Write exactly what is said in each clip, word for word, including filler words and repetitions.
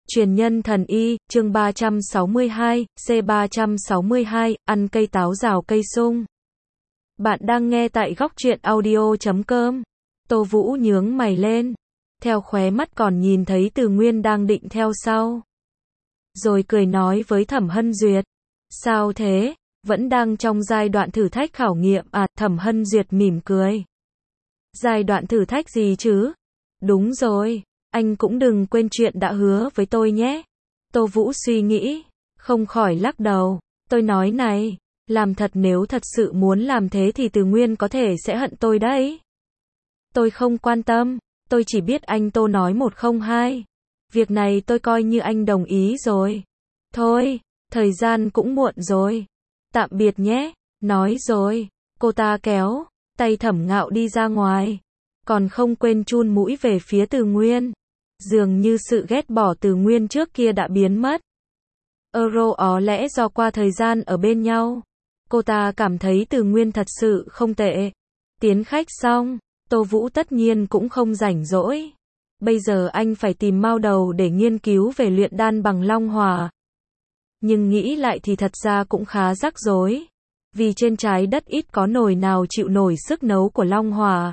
Truyền nhân thần y, chương ba trăm sáu mươi hai, C ba trăm sáu mươi hai, ăn cây táo rào cây sung. Bạn đang nghe tại góc truyện audio chấm com. Tô Vũ nhướng mày lên, theo khóe mắt còn nhìn thấy Từ Nguyên đang định theo sau. Rồi cười nói với Thẩm Hân Duyệt, sao thế, vẫn đang trong giai đoạn thử thách khảo nghiệm à? Thẩm Hân Duyệt mỉm cười. Giai đoạn thử thách gì chứ? Đúng rồi, anh cũng đừng quên chuyện đã hứa với tôi nhé. Tô Vũ suy nghĩ, không khỏi lắc đầu. Tôi nói này, làm thật nếu thật sự muốn làm thế thì Từ Nguyên có thể sẽ hận tôi đấy. Tôi không quan tâm, tôi chỉ biết anh Tô nói một không hai. Việc này tôi coi như anh đồng ý rồi. Thôi, thời gian cũng muộn rồi. Tạm biệt nhé. Nói rồi, cô ta kéo tay Thẩm Ngạo đi ra ngoài, còn không quên chun mũi về phía Từ Nguyên. Dường như sự ghét bỏ Từ Nguyên trước kia đã biến mất. Euro ó lẽ do qua thời gian ở bên nhau, cô ta cảm thấy Từ Nguyên thật sự không tệ. Tiến khách xong, Tô Vũ tất nhiên cũng không rảnh rỗi. Bây giờ anh phải tìm Mao Đầu để nghiên cứu về luyện đan bằng Long Hỏa. Nhưng nghĩ lại thì thật ra cũng khá rắc rối. Vì trên trái đất ít có nồi nào chịu nổi sức nấu của Long Hỏa.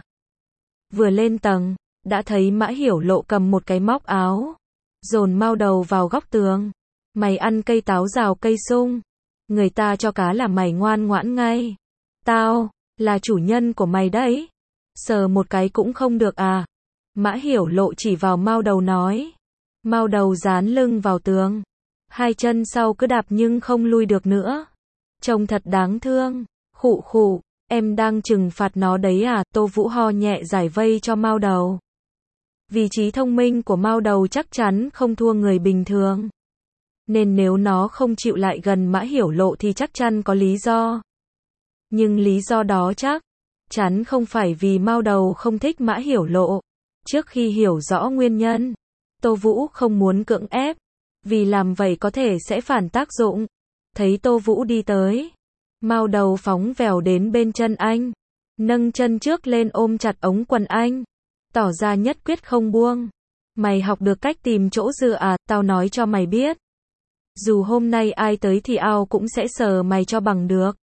Vừa lên tầng, đã thấy Mã Hiểu Lộ cầm một cái móc áo, dồn Mao Đầu vào góc tường. Mày ăn cây táo rào cây sung, người ta cho cá là mày ngoan ngoãn ngay. Tao là chủ nhân của mày đấy, sờ một cái cũng không được à? Mã Hiểu Lộ chỉ vào Mao Đầu nói. Mao Đầu dán lưng vào tường, hai chân sau cứ đạp nhưng không lui được nữa. Trông thật đáng thương. Khụ khụ, em đang trừng phạt nó đấy à? Tô Vũ ho nhẹ giải vây cho Mao Đầu. Vì trí thông minh của Mao Đầu chắc chắn không thua người bình thường, nên nếu nó không chịu lại gần Mã Hiểu Lộ thì chắc chắn có lý do. Nhưng lý do đó chắc chắn không phải vì Mao Đầu không thích Mã Hiểu Lộ. Trước khi hiểu rõ nguyên nhân, Tô Vũ không muốn cưỡng ép, vì làm vậy có thể sẽ phản tác dụng. Thấy Tô Vũ đi tới, Mao Đầu phóng vèo đến bên chân anh, nâng chân trước lên ôm chặt ống quần anh, tỏ ra nhất quyết không buông. Mày học được cách tìm chỗ dựa à? Tao nói cho mày biết, dù hôm nay ai tới thì ao cũng sẽ sờ mày cho bằng được.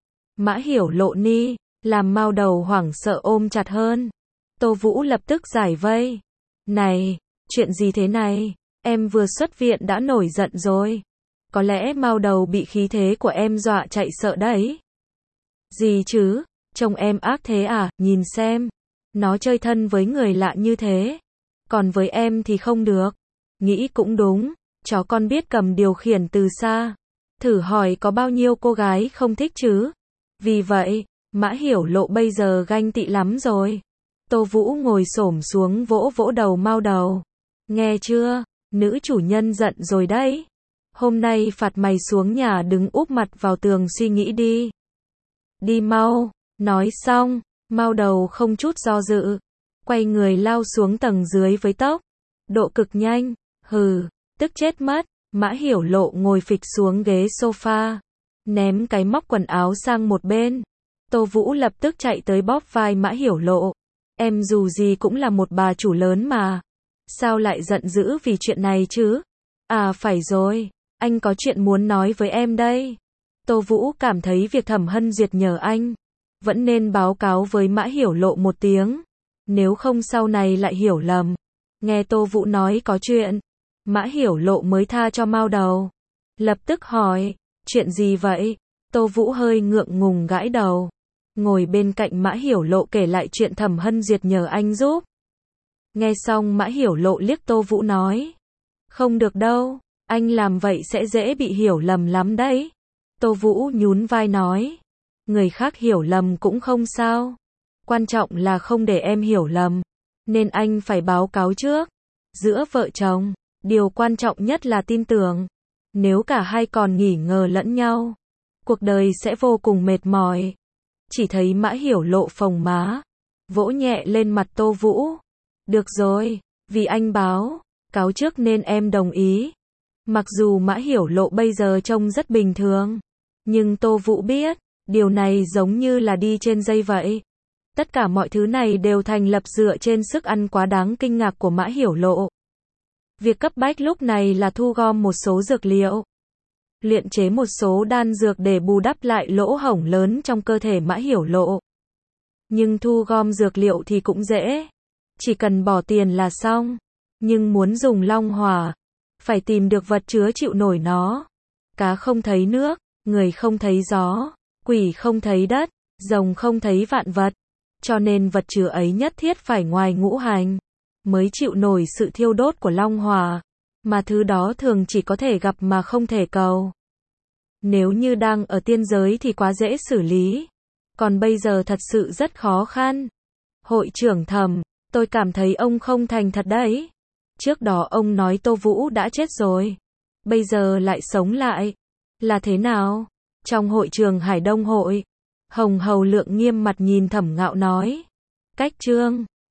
Mã Hiểu Lộ ni, làm Mao Đầu hoảng sợ ôm chặt hơn. Tô Vũ lập tức giải vây. Này, chuyện gì thế này? Em vừa xuất viện đã nổi giận rồi. Có lẽ Mao Đầu bị khí thế của em dọa chạy sợ đấy. Gì chứ? Trông em ác thế à? Nhìn xem, nó chơi thân với người lạ như thế, còn với em thì không được. Nghĩ cũng đúng, chó con biết cầm điều khiển từ xa. Thử hỏi có bao nhiêu cô gái không thích chứ? Vì vậy, Mã Hiểu Lộ bây giờ ganh tị lắm rồi. Tô Vũ ngồi xổm xuống vỗ vỗ đầu Mao Đầu. Nghe chưa? Nữ chủ nhân giận rồi đấy. Hôm nay phạt mày xuống nhà đứng úp mặt vào tường suy nghĩ đi. Đi mau. Nói xong, Mao Đầu không chút do dự, quay người lao xuống tầng dưới với tốc độ cực nhanh. Hừ, tức chết mất. Mã Hiểu Lộ ngồi phịch xuống ghế sofa, ném cái móc quần áo sang một bên. Tô Vũ lập tức chạy tới bóp vai Mã Hiểu Lộ. Em dù gì cũng là một bà chủ lớn mà, sao lại giận dữ vì chuyện này chứ? À phải rồi, anh có chuyện muốn nói với em đây. Tô Vũ cảm thấy việc Thẩm Hân Duyệt nhờ anh, vẫn nên báo cáo với Mã Hiểu Lộ một tiếng, nếu không sau này lại hiểu lầm. Nghe Tô Vũ nói có chuyện, Mã Hiểu Lộ mới tha cho Mao Đầu. Lập tức hỏi, chuyện gì vậy? Tô Vũ hơi ngượng ngùng gãi đầu, ngồi bên cạnh Mã Hiểu Lộ kể lại chuyện Thẩm Hân Duyệt nhờ anh giúp. Nghe xong Mã Hiểu Lộ liếc Tô Vũ nói, không được đâu, anh làm vậy sẽ dễ bị hiểu lầm lắm đấy. Tô Vũ nhún vai nói, người khác hiểu lầm cũng không sao, quan trọng là không để em hiểu lầm, nên anh phải báo cáo trước. Giữa vợ chồng, điều quan trọng nhất là tin tưởng. Nếu cả hai còn nghi ngờ lẫn nhau, cuộc đời sẽ vô cùng mệt mỏi. Chỉ thấy Mã Hiểu Lộ phồng má, vỗ nhẹ lên mặt Tô Vũ. Được rồi, vì anh báo cáo trước nên em đồng ý. Mặc dù Mã Hiểu Lộ bây giờ trông rất bình thường, nhưng Tô Vũ biết, điều này giống như là đi trên dây vậy. Tất cả mọi thứ này đều thành lập dựa trên sức ăn quá đáng kinh ngạc của Mã Hiểu Lộ. Việc cấp bách lúc này là thu gom một số dược liệu, luyện chế một số đan dược để bù đắp lại lỗ hổng lớn trong cơ thể Mã Hiểu Lộ. Nhưng thu gom dược liệu thì cũng dễ, chỉ cần bỏ tiền là xong. Nhưng muốn dùng long hỏa, phải tìm được vật chứa chịu nổi nó. Cá không thấy nước, người không thấy gió, quỷ không thấy đất, rồng không thấy vạn vật. Cho nên vật chứa ấy nhất thiết phải ngoài ngũ hành, mới chịu nổi sự thiêu đốt của long hỏa. Mà thứ đó thường chỉ có thể gặp mà không thể cầu. Nếu như đang ở tiên giới thì quá dễ xử lý. Còn bây giờ thật sự rất khó khăn. Hội trưởng Thẩm, tôi cảm thấy ông không thành thật đấy. Trước đó ông nói Tô Vũ đã chết rồi, bây giờ lại sống lại. Là thế nào? Trong hội trường Hải Đông hội, Hồng Hầu Lượng nghiêm mặt nhìn Thẩm Ngạo nói. Cách chương